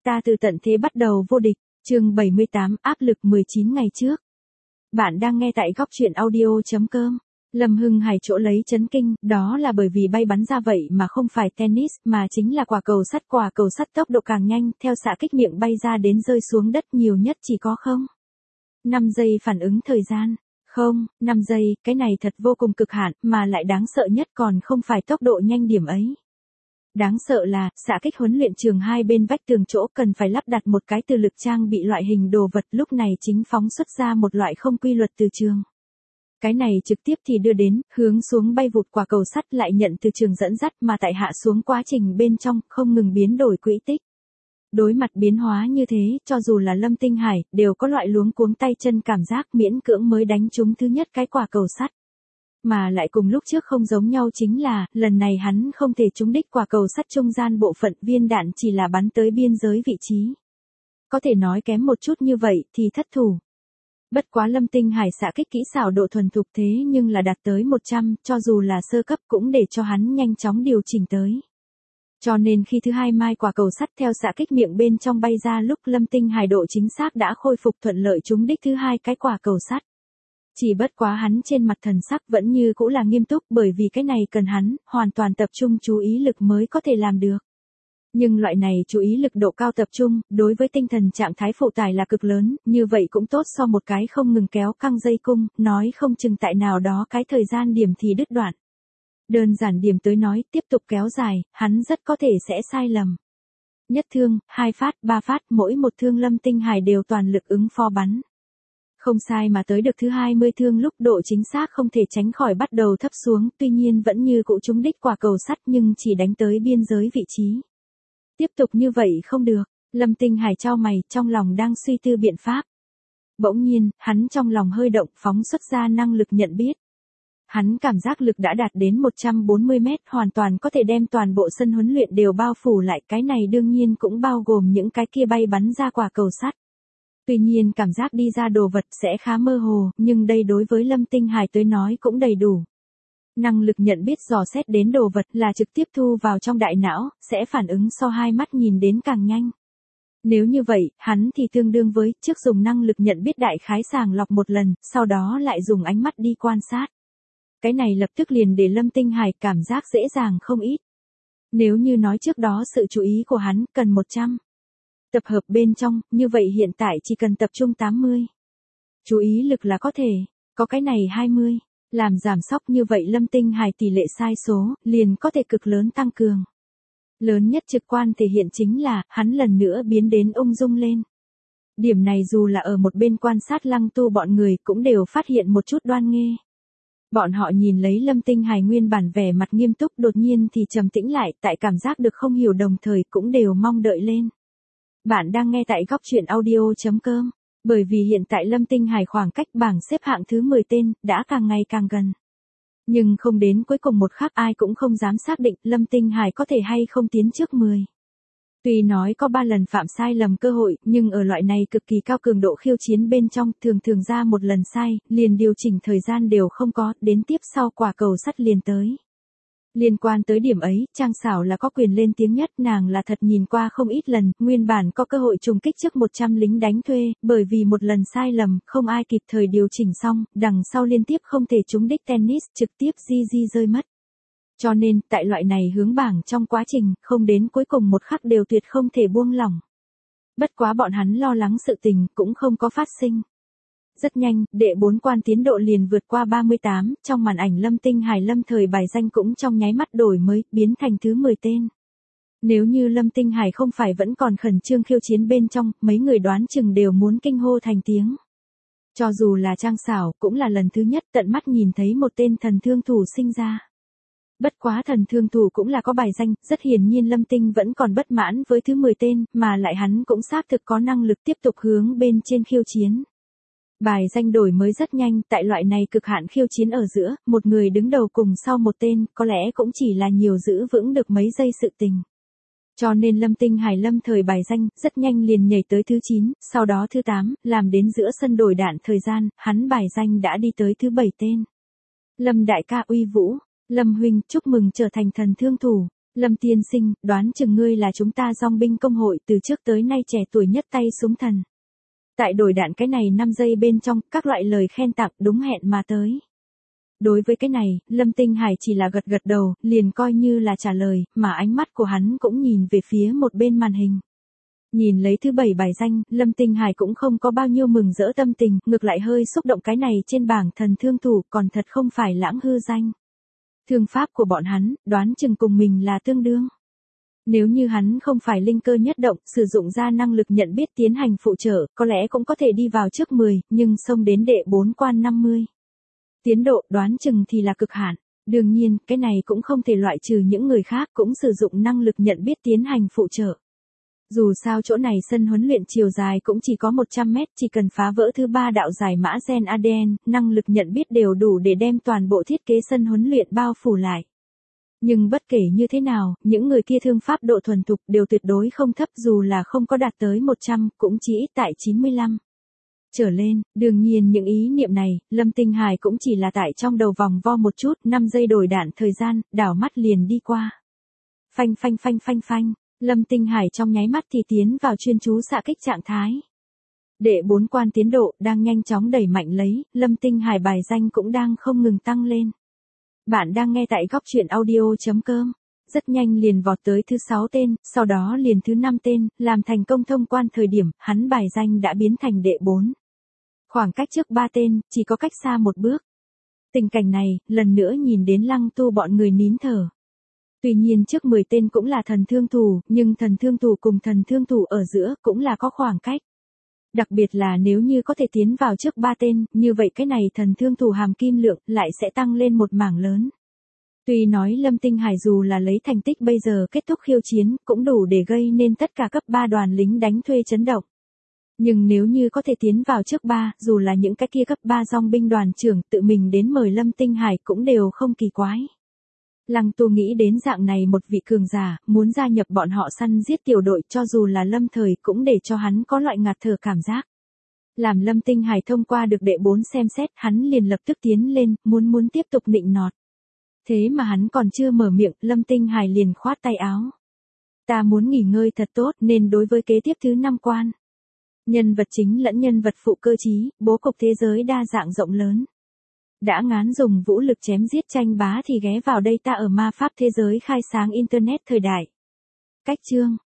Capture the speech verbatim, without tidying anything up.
Ta từ tận thế bắt đầu vô địch, chương bảy mươi tám, áp lực mười chín ngày trước. Bạn đang nghe tại góc truyện audio.com. Lâm Hưng Hải chỗ lấy chấn kinh, đó là bởi vì bay bắn ra vậy mà không phải tennis, mà chính là quả cầu sắt. Quả cầu sắt tốc độ càng nhanh, theo xạ kích miệng bay ra đến rơi xuống đất nhiều nhất chỉ có không. năm giây phản ứng thời gian. Không, năm giây, cái này thật vô cùng cực hạn, mà lại đáng sợ nhất còn không phải tốc độ nhanh điểm ấy. Đáng sợ là, xạ kích huấn luyện trường hai bên vách tường chỗ cần phải lắp đặt một cái từ lực trang bị loại hình đồ vật, lúc này chính phóng xuất ra một loại không quy luật từ trường. Cái này trực tiếp thì đưa đến, hướng xuống bay vụt quả cầu sắt lại nhận từ trường dẫn dắt mà tại hạ xuống quá trình bên trong, không ngừng biến đổi quỹ tích. Đối mặt biến hóa như thế, cho dù là Lâm Tinh Hải, đều có loại luống cuống tay chân cảm giác miễn cưỡng mới đánh trúng thứ nhất cái quả cầu sắt. Mà lại cùng lúc trước không giống nhau chính là, lần này hắn không thể trúng đích quả cầu sắt trung gian bộ phận, viên đạn chỉ là bắn tới biên giới vị trí. Có thể nói kém một chút như vậy thì thất thủ. Bất quá Lâm Tinh Hải xạ kích kỹ xảo độ thuần thục thế nhưng là đạt tới một trăm, cho dù là sơ cấp cũng để cho hắn nhanh chóng điều chỉnh tới. Cho nên khi thứ hai mai quả cầu sắt theo xạ kích miệng bên trong bay ra lúc Lâm Tinh Hải độ chính xác đã khôi phục thuận lợi trúng đích thứ hai cái quả cầu sắt. Chỉ bất quá hắn trên mặt thần sắc vẫn như cũ là nghiêm túc, bởi vì cái này cần hắn hoàn toàn tập trung chú ý lực mới có thể làm được. Nhưng loại này chú ý lực độ cao tập trung, đối với tinh thần trạng thái phụ tải là cực lớn, như vậy cũng tốt so một cái không ngừng kéo căng dây cung, nói không chừng tại nào đó cái thời gian điểm thì đứt đoạn. Đơn giản điểm tới nói, tiếp tục kéo dài, hắn rất có thể sẽ sai lầm. Nhất thương, hai phát, ba phát, mỗi một thương Lâm Tinh Hải đều toàn lực ứng phó bắn. Không sai mà tới được thứ hai mươi thương lúc độ chính xác không thể tránh khỏi bắt đầu thấp xuống, tuy nhiên vẫn như cũ trúng đích quả cầu sắt nhưng chỉ đánh tới biên giới vị trí. Tiếp tục như vậy không được, Lâm Tinh Hải chau mày, trong lòng đang suy tư biện pháp. Bỗng nhiên, hắn trong lòng hơi động, phóng xuất ra năng lực nhận biết. Hắn cảm giác lực đã đạt đến một trăm bốn mươi mét, hoàn toàn có thể đem toàn bộ sân huấn luyện đều bao phủ lại, cái này đương nhiên cũng bao gồm những cái kia bay bắn ra quả cầu sắt. Tuy nhiên cảm giác đi ra đồ vật sẽ khá mơ hồ, nhưng đây đối với Lâm Tinh Hải tới nói cũng đầy đủ. Năng lực nhận biết dò xét đến đồ vật là trực tiếp thu vào trong đại não, sẽ phản ứng so hai mắt nhìn đến càng nhanh. Nếu như vậy, hắn thì tương đương với trước dùng năng lực nhận biết đại khái sàng lọc một lần, sau đó lại dùng ánh mắt đi quan sát. Cái này lập tức liền để Lâm Tinh Hải cảm giác dễ dàng không ít. Nếu như nói trước đó sự chú ý của hắn cần một trăm tập hợp bên trong, như vậy hiện tại chỉ cần tập trung tám mươi. Chú ý lực là có thể, có cái này hai mươi, làm giảm sóc như vậy Lâm Tinh Hải tỷ lệ sai số, liền có thể cực lớn tăng cường. Lớn nhất trực quan thể hiện chính là, hắn lần nữa biến đến ung dung lên. Điểm này dù là ở một bên quan sát Lăng Tu bọn người cũng đều phát hiện một chút đoan nghê. Bọn họ nhìn lấy Lâm Tinh Hải nguyên bản vẻ mặt nghiêm túc đột nhiên thì trầm tĩnh lại, tại cảm giác được không hiểu đồng thời cũng đều mong đợi lên. Bạn đang nghe tại góc truyện audio.com, bởi vì hiện tại Lâm Tinh Hải khoảng cách bảng xếp hạng thứ mười tên, đã càng ngày càng gần. Nhưng không đến cuối cùng một khắc ai cũng không dám xác định Lâm Tinh Hải có thể hay không tiến trước mười. Tuy nói có ba lần phạm sai lầm cơ hội, nhưng ở loại này cực kỳ cao cường độ khiêu chiến bên trong, thường thường ra một lần sai, liền điều chỉnh thời gian đều không có, đến tiếp sau quả cầu sắt liền tới. Liên quan tới điểm ấy, Trang Sảo là có quyền lên tiếng nhất, nàng là thật nhìn qua không ít lần, nguyên bản có cơ hội trùng kích trước một trăm lính đánh thuê, bởi vì một lần sai lầm, không ai kịp thời điều chỉnh xong, đằng sau liên tiếp không thể trúng đích tennis, trực tiếp di di rơi mất. Cho nên, tại loại này hướng bảng trong quá trình, không đến cuối cùng một khắc đều tuyệt không thể buông lỏng. Bất quá bọn hắn lo lắng sự tình, cũng không có phát sinh. Rất nhanh, đệ bốn quan tiến độ liền vượt qua ba mươi tám, trong màn ảnh Lâm Tinh Hải lâm thời bài danh cũng trong nháy mắt đổi mới, biến thành thứ mười tên. Nếu như Lâm Tinh Hải không phải vẫn còn khẩn trương khiêu chiến bên trong, mấy người đoán chừng đều muốn kinh hô thành tiếng. Cho dù là Trang Sảo, cũng là lần thứ nhất tận mắt nhìn thấy một tên thần thương thủ sinh ra. Bất quá thần thương thủ cũng là có bài danh, rất hiển nhiên Lâm Tinh vẫn còn bất mãn với thứ mười tên, mà lại hắn cũng xác thực có năng lực tiếp tục hướng bên trên khiêu chiến. Bài danh đổi mới rất nhanh, tại loại này cực hạn khiêu chiến ở giữa, một người đứng đầu cùng sau một tên, có lẽ cũng chỉ là nhiều giữ vững được mấy giây sự tình. Cho nên Lâm Tinh Hải lâm thời bài danh, rất nhanh liền nhảy tới thứ chín, sau đó thứ tám, làm đến giữa sân đổi đạn thời gian, hắn bài danh đã đi tới thứ bảy tên. Lâm đại ca uy vũ, Lâm huynh chúc mừng trở thành thần thương thủ. Lâm tiên sinh, đoán chừng ngươi là chúng ta dòng binh công hội từ trước tới nay trẻ tuổi nhất tay súng thần. Tại đổi đạn cái này năm giây bên trong, các loại lời khen tặng đúng hẹn mà tới. Đối với cái này, Lâm Tinh Hải chỉ là gật gật đầu, liền coi như là trả lời, mà ánh mắt của hắn cũng nhìn về phía một bên màn hình. Nhìn lấy thứ bảy bài danh, Lâm Tinh Hải cũng không có bao nhiêu mừng rỡ tâm tình, ngược lại hơi xúc động cái này trên bảng thần thương thủ, còn thật không phải lãng hư danh. Thương pháp của bọn hắn, đoán chừng cùng mình là tương đương. Nếu như hắn không phải linh cơ nhất động, sử dụng ra năng lực nhận biết tiến hành phụ trợ, có lẽ cũng có thể đi vào trước mười, nhưng xông đến đệ bốn quan năm mươi. Tiến độ đoán chừng thì là cực hạn. Đương nhiên, cái này cũng không thể loại trừ những người khác cũng sử dụng năng lực nhận biết tiến hành phụ trợ. Dù sao chỗ này sân huấn luyện chiều dài cũng chỉ có một trăm mét, chỉ cần phá vỡ thứ ba đạo giải mã gen a đê en, năng lực nhận biết đều đủ để đem toàn bộ thiết kế sân huấn luyện bao phủ lại. Nhưng bất kể như thế nào, những người kia thương pháp độ thuần thục đều tuyệt đối không thấp, dù là không có đạt tới một trăm, cũng chỉ ít tại chín mươi lăm. Trở lên, đương nhiên những ý niệm này, Lâm Tinh Hải cũng chỉ là tại trong đầu vòng vo một chút, năm giây đổi đạn thời gian, đảo mắt liền đi qua. Phanh phanh phanh phanh phanh, Lâm Tinh Hải trong nháy mắt thì tiến vào chuyên chú xạ kích trạng thái. Đệ bốn quan tiến độ đang nhanh chóng đẩy mạnh lấy, Lâm Tinh Hải bài danh cũng đang không ngừng tăng lên. Bạn đang nghe tại góc truyện audio chấm com. Rất nhanh liền vọt tới thứ sáu tên, sau đó liền thứ năm tên, làm thành công thông quan thời điểm, hắn bài danh đã biến thành đệ bốn. Khoảng cách trước ba tên, chỉ có cách xa một bước. Tình cảnh này, lần nữa nhìn đến Lăng Tu bọn người nín thở. Tuy nhiên trước mười tên cũng là thần thương thủ, nhưng thần thương thủ cùng thần thương thủ ở giữa cũng là có khoảng cách. Đặc biệt là nếu như có thể tiến vào trước ba tên, như vậy cái này thần thương thủ hàm kim lượng lại sẽ tăng lên một mảng lớn. Tuy nói Lâm Tinh Hải dù là lấy thành tích bây giờ kết thúc khiêu chiến, cũng đủ để gây nên tất cả cấp ba đoàn lính đánh thuê chấn động. Nhưng nếu như có thể tiến vào trước ba, dù là những cái kia cấp ba dòng binh đoàn trưởng tự mình đến mời Lâm Tinh Hải cũng đều không kỳ quái. Lăng Tu nghĩ đến dạng này một vị cường giả, muốn gia nhập bọn họ săn giết tiểu đội, cho dù là lâm thời cũng để cho hắn có loại ngạt thở cảm giác. Làm Lâm Tinh Hải thông qua được đệ bốn xem xét, hắn liền lập tức tiến lên, muốn muốn tiếp tục nịnh nọt. Thế mà hắn còn chưa mở miệng, Lâm Tinh Hải liền khoát tay áo. Ta muốn nghỉ ngơi thật tốt nên đối với kế tiếp thứ năm quan. Nhân vật chính lẫn nhân vật phụ cơ trí, bố cục thế giới đa dạng rộng lớn. Đã ngán dùng vũ lực chém giết tranh bá thì ghé vào đây ta ở ma pháp thế giới khai sáng internet thời đại. Cách chương